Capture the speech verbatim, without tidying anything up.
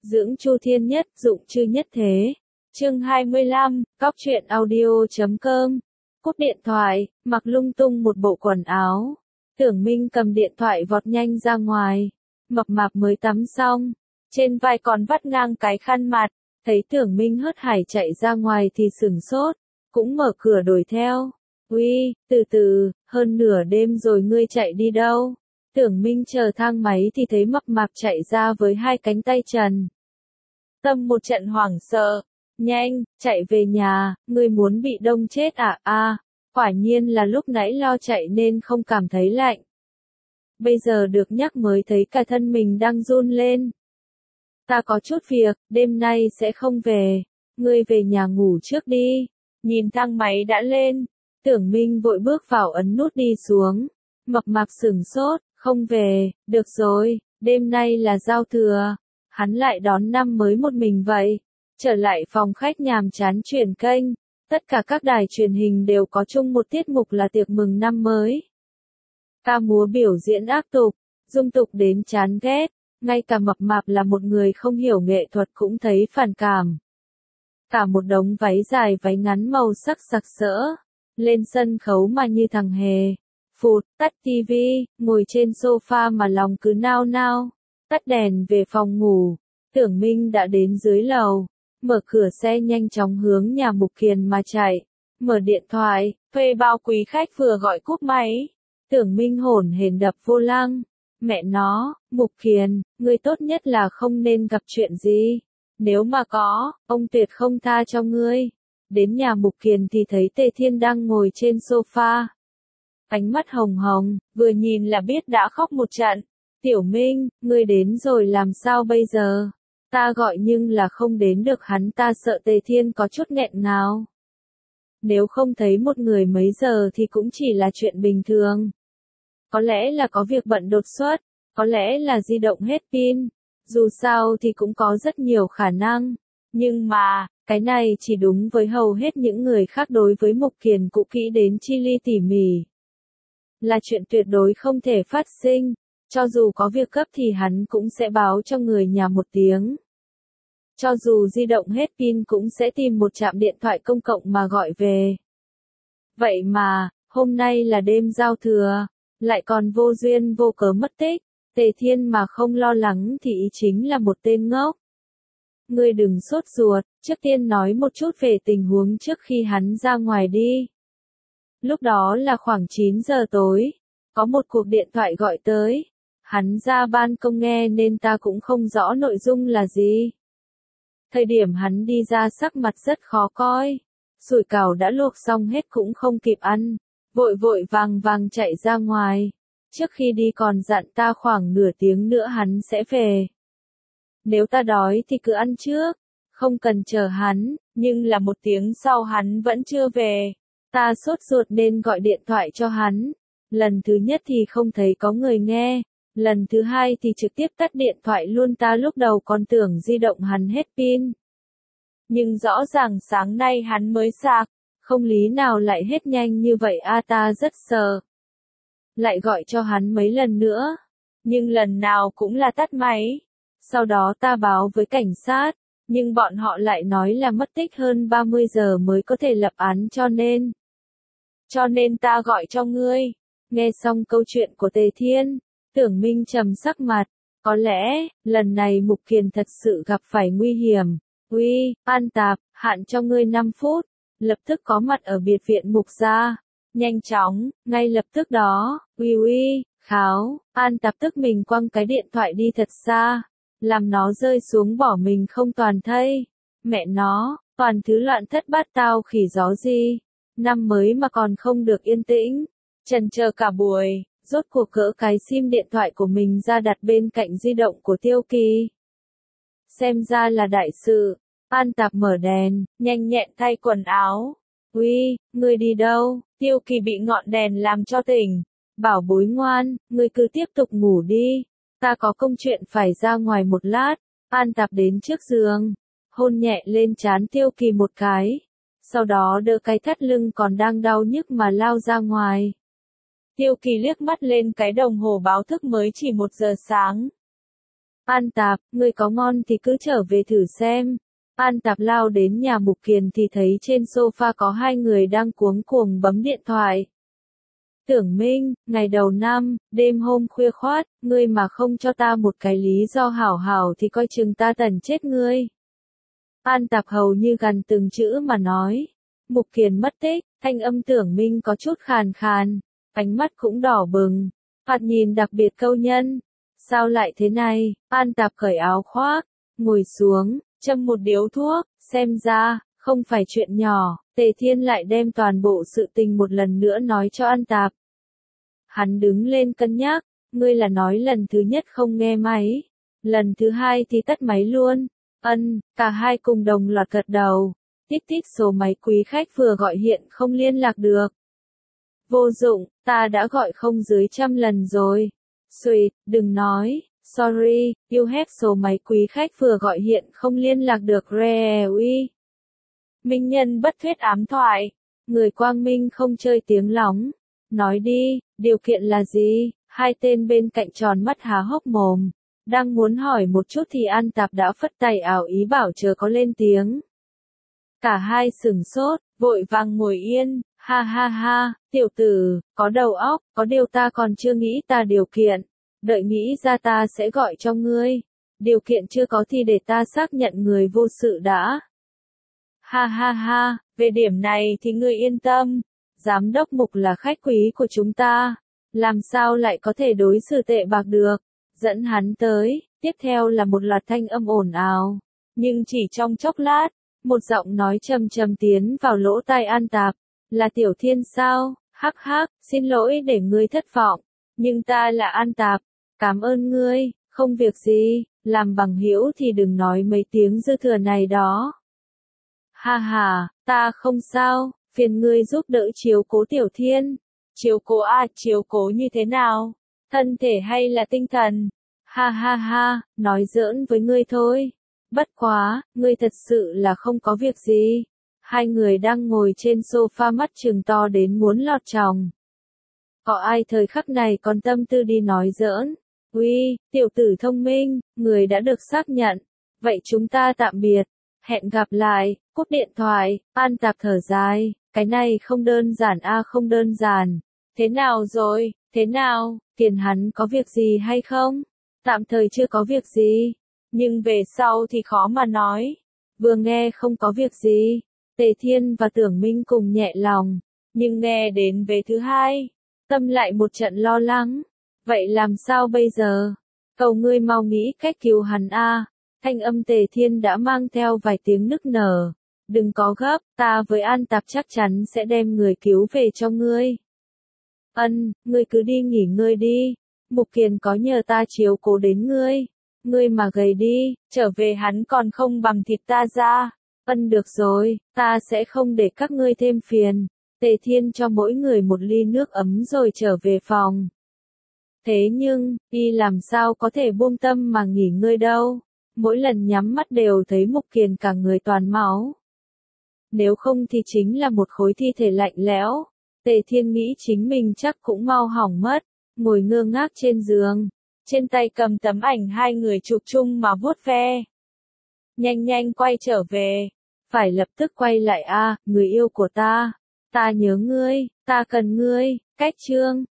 Dưỡng Chu Thiên Nhất, dụng chư nhất thế. Chương hai mươi lăm, cóc truyện audio.com. Cúp điện thoại, mặc lung tung một bộ quần áo. Tưởng Minh cầm điện thoại vọt nhanh ra ngoài. Mập mạp mới tắm xong, trên vai còn vắt ngang cái khăn mặt. Thấy Tưởng Minh hớt hải chạy ra ngoài thì sửng sốt, cũng mở cửa đuổi theo. Uy, từ từ, hơn nửa đêm rồi ngươi chạy đi đâu? Tưởng Minh chờ thang máy thì thấy mập mạp chạy ra với hai cánh tay trần. Tâm một trận hoảng sợ. Nhanh, chạy về nhà, ngươi muốn bị đông chết à? À, quả nhiên là lúc nãy lo chạy nên không cảm thấy lạnh. Bây giờ được nhắc mới thấy cả thân mình đang run lên. Ta có chút việc, đêm nay sẽ không về. Ngươi về nhà ngủ trước đi. Nhìn thang máy đã lên. Tưởng Minh vội bước vào ấn nút đi xuống. Mập mạp sửng sốt, không về, được rồi, đêm nay là giao thừa. Hắn lại đón năm mới một mình vậy. Trở lại phòng khách nhàm chán chuyển kênh. Tất cả các đài truyền hình đều có chung một tiết mục là tiệc mừng năm mới. Ca múa biểu diễn ác tục, dung tục đến chán ghét. Ngay cả mập mạp là một người không hiểu nghệ thuật cũng thấy phản cảm. Cả một đống váy dài váy ngắn màu sắc sặc sỡ. Lên sân khấu mà như thằng hề. Phụt, tắt tivi, ngồi trên sofa mà lòng cứ nao nao. Tắt đèn về phòng ngủ. Tưởng Minh đã đến dưới lầu. Mở cửa xe nhanh chóng hướng nhà Mục Kiền mà chạy. Mở điện thoại, thuê bao quý khách vừa gọi cúp máy. Tưởng Minh hổn hển đập vô lăng. Mẹ nó, Mục Kiền, ngươi tốt nhất là không nên gặp chuyện gì. Nếu mà có, ông tuyệt không tha cho ngươi. Đến nhà Mục Kiền thì thấy Tề Thiên đang ngồi trên sofa. Ánh mắt hồng hồng, vừa nhìn là biết đã khóc một trận. Tiểu Minh, ngươi đến rồi làm sao bây giờ? Ta gọi nhưng là không đến được, hắn ta sợ. Tề Thiên có chút nghẹn ngào. Nếu không thấy một người mấy giờ thì cũng chỉ là chuyện bình thường. Có lẽ là có việc bận đột xuất, có lẽ là di động hết pin. Dù sao thì cũng có rất nhiều khả năng. Nhưng mà, cái này chỉ đúng với hầu hết những người khác, đối với Mục Kiền cũ kỹ đến chi li tỉ mỉ. Là chuyện tuyệt đối không thể phát sinh. Cho dù có việc cấp thì hắn cũng sẽ báo cho người nhà một tiếng. Cho dù di động hết pin cũng sẽ tìm một trạm điện thoại công cộng mà gọi về. Vậy mà, hôm nay là đêm giao thừa, lại còn vô duyên vô cớ mất tích. Tề Thiên mà không lo lắng thì ý chính là một tên ngốc. Ngươi đừng sốt ruột, trước tiên nói một chút về tình huống trước khi hắn ra ngoài đi. Lúc đó là khoảng chín giờ tối, có một cuộc điện thoại gọi tới. Hắn ra ban công nghe nên ta cũng không rõ nội dung là gì. Thời điểm hắn đi ra sắc mặt rất khó coi. Sủi cảo đã luộc xong hết cũng không kịp ăn. Vội vội vàng vàng chạy ra ngoài. Trước khi đi còn dặn ta khoảng nửa tiếng nữa hắn sẽ về. Nếu ta đói thì cứ ăn trước. Không cần chờ hắn. Nhưng là một tiếng sau hắn vẫn chưa về. Ta sốt ruột nên gọi điện thoại cho hắn. Lần thứ nhất thì không thấy có người nghe. Lần thứ hai thì trực tiếp tắt điện thoại luôn. Ta lúc đầu còn tưởng di động hắn hết pin. Nhưng rõ ràng sáng nay hắn mới sạc. Không lý nào lại hết nhanh như vậy a, ta rất sợ. Lại gọi cho hắn mấy lần nữa. Nhưng lần nào cũng là tắt máy. Sau đó ta báo với cảnh sát. Nhưng bọn họ lại nói là mất tích hơn ba mươi giờ mới có thể lập án, cho nên. Cho nên ta gọi cho ngươi. Nghe xong câu chuyện của Tề Thiên. Tưởng Minh trầm sắc mặt. Có lẽ, lần này Mục Kiền thật sự gặp phải nguy hiểm. Uy, An Tạp, hạn cho ngươi năm phút. Lập tức có mặt ở biệt viện Mục gia. Nhanh chóng, ngay lập tức đó. Uy uy, kháo. An Tạp tức mình quăng cái điện thoại đi thật xa. Làm nó rơi xuống bỏ mình không toàn thây. Mẹ nó, toàn thứ loạn thất bát tao khỉ gió gì. Năm mới mà còn không được yên tĩnh. Chần chờ cả buổi. Rốt cuộc gỡ cái sim điện thoại của mình ra đặt bên cạnh di động của Tiêu Kỳ. Xem ra là đại sự. An Tạp mở đèn, nhanh nhẹn thay quần áo. Uy, ngươi đi đâu? Tiêu Kỳ bị ngọn đèn làm cho tỉnh. Bảo bối ngoan, ngươi cứ tiếp tục ngủ đi. Ta có công chuyện phải ra ngoài một lát. An Tạp đến trước giường. Hôn nhẹ lên trán Tiêu Kỳ một cái. Sau đó đỡ cái thắt lưng còn đang đau nhức mà lao ra ngoài. Tiêu Kỳ liếc mắt lên cái đồng hồ báo thức mới chỉ một giờ sáng. An Tạp, ngươi có ngon thì cứ trở về thử xem. An Tạp lao đến nhà Mục Kiền thì thấy trên sofa có hai người đang cuống cuồng bấm điện thoại. Tưởng Minh, ngày đầu năm, đêm hôm khuya khoát, ngươi mà không cho ta một cái lý do hảo hảo thì coi chừng ta tần chết ngươi. An Tạp hầu như gần từng chữ mà nói. Mục Kiền mất tích, thanh âm Tưởng Minh có chút khàn khàn, ánh mắt cũng đỏ bừng, thoạt nhìn đặc biệt câu nhân. Sao lại thế này? An Tạp cởi áo khoác, ngồi xuống, châm một điếu thuốc, xem ra, không phải chuyện nhỏ. Tề Thiên lại đem toàn bộ sự tình một lần nữa nói cho An Tạp. Hắn đứng lên cân nhắc, ngươi là nói lần thứ nhất không nghe máy, lần thứ hai thì tắt máy luôn. Ân, cả hai cùng đồng loạt gật đầu. Tít tít số máy quý khách vừa gọi hiện không liên lạc được. Vô dụng, ta đã gọi không dưới trăm lần rồi. Sweet, đừng nói, sorry, you have số máy quý khách vừa gọi hiện không liên lạc được really. Minh nhân bất thuyết ám thoại, người quang minh không chơi tiếng lóng. Nói đi, điều kiện là gì? Hai tên bên cạnh tròn mắt há hốc mồm. Đang muốn hỏi một chút thì An Tạp đã phất tay ảo ý bảo chờ có lên tiếng. Cả hai sửng sốt, vội vàng ngồi yên, ha ha ha, tiểu tử, có đầu óc, có điều ta còn chưa nghĩ ta điều kiện. Đợi nghĩ ra ta sẽ gọi cho ngươi. Điều kiện chưa có thì để ta xác nhận người vô sự đã. Ha ha ha, về điểm này thì ngươi yên tâm. Giám đốc Mục là khách quý của chúng ta. Làm sao lại có thể đối xử tệ bạc được. Dẫn hắn tới, tiếp theo là một loạt thanh âm ồn ào. Nhưng chỉ trong chốc lát, một giọng nói trầm trầm tiến vào lỗ tai An Tạp. Là Tiểu Thiên sao? Hắc hắc, xin lỗi để ngươi thất vọng. Nhưng ta là An Tạp. Cảm ơn ngươi, không việc gì, làm bằng hữu thì đừng nói mấy tiếng dư thừa này đó. Ha ha, ta không sao, phiền ngươi giúp đỡ chiếu cố Tiểu Thiên. Chiếu cố à, chiếu cố như thế nào? Thân thể hay là tinh thần? Ha ha ha, nói giỡn với ngươi thôi. Bất quá, ngươi thật sự là không có việc gì. Hai người đang ngồi trên sofa mắt trừng to đến muốn lọt tròng. Có ai thời khắc này còn tâm tư đi nói giỡn? Uy, tiểu tử thông minh, người đã được xác nhận. Vậy chúng ta tạm biệt. Hẹn gặp lại, cúp điện thoại. An Tạp thở dài, cái này không đơn giản a à, không đơn giản. Thế nào rồi, thế nào, tiền hắn có việc gì hay không? Tạm thời chưa có việc gì, nhưng về sau thì khó mà nói. Vừa nghe không có việc gì, Tề Thiên và Tưởng Minh cùng nhẹ lòng, nhưng nghe đến về thứ hai, tâm lại một trận lo lắng. Vậy làm sao bây giờ? Cầu ngươi mau nghĩ cách cứu hắn a. Thanh âm Tề Thiên đã mang theo vài tiếng nức nở. Đừng có gấp, ta với An Tạp chắc chắn sẽ đem người cứu về cho ngươi. Ân, ngươi cứ đi nghỉ ngơi đi. Mục Kiền có nhờ ta chiếu cố đến ngươi. Ngươi mà gầy đi, trở về hắn còn không bằng thịt ta ra. Ân được rồi, ta sẽ không để các ngươi thêm phiền. Tề Thiên cho mỗi người một ly nước ấm rồi trở về phòng. Thế nhưng, y làm sao có thể buông tâm mà nghỉ ngơi đâu. Mỗi lần nhắm mắt đều thấy Mục Kiền cả người toàn máu. Nếu không thì chính là một khối thi thể lạnh lẽo. Tề Thiên nghĩ chính mình chắc cũng mau hỏng mất. Ngồi ngơ ngác trên giường. Trên tay cầm tấm ảnh hai người chụp chung mà vuốt ve. Nhanh nhanh quay trở về. Phải lập tức quay lại a, người yêu của ta. Ta nhớ ngươi, ta cần ngươi. Cách chương.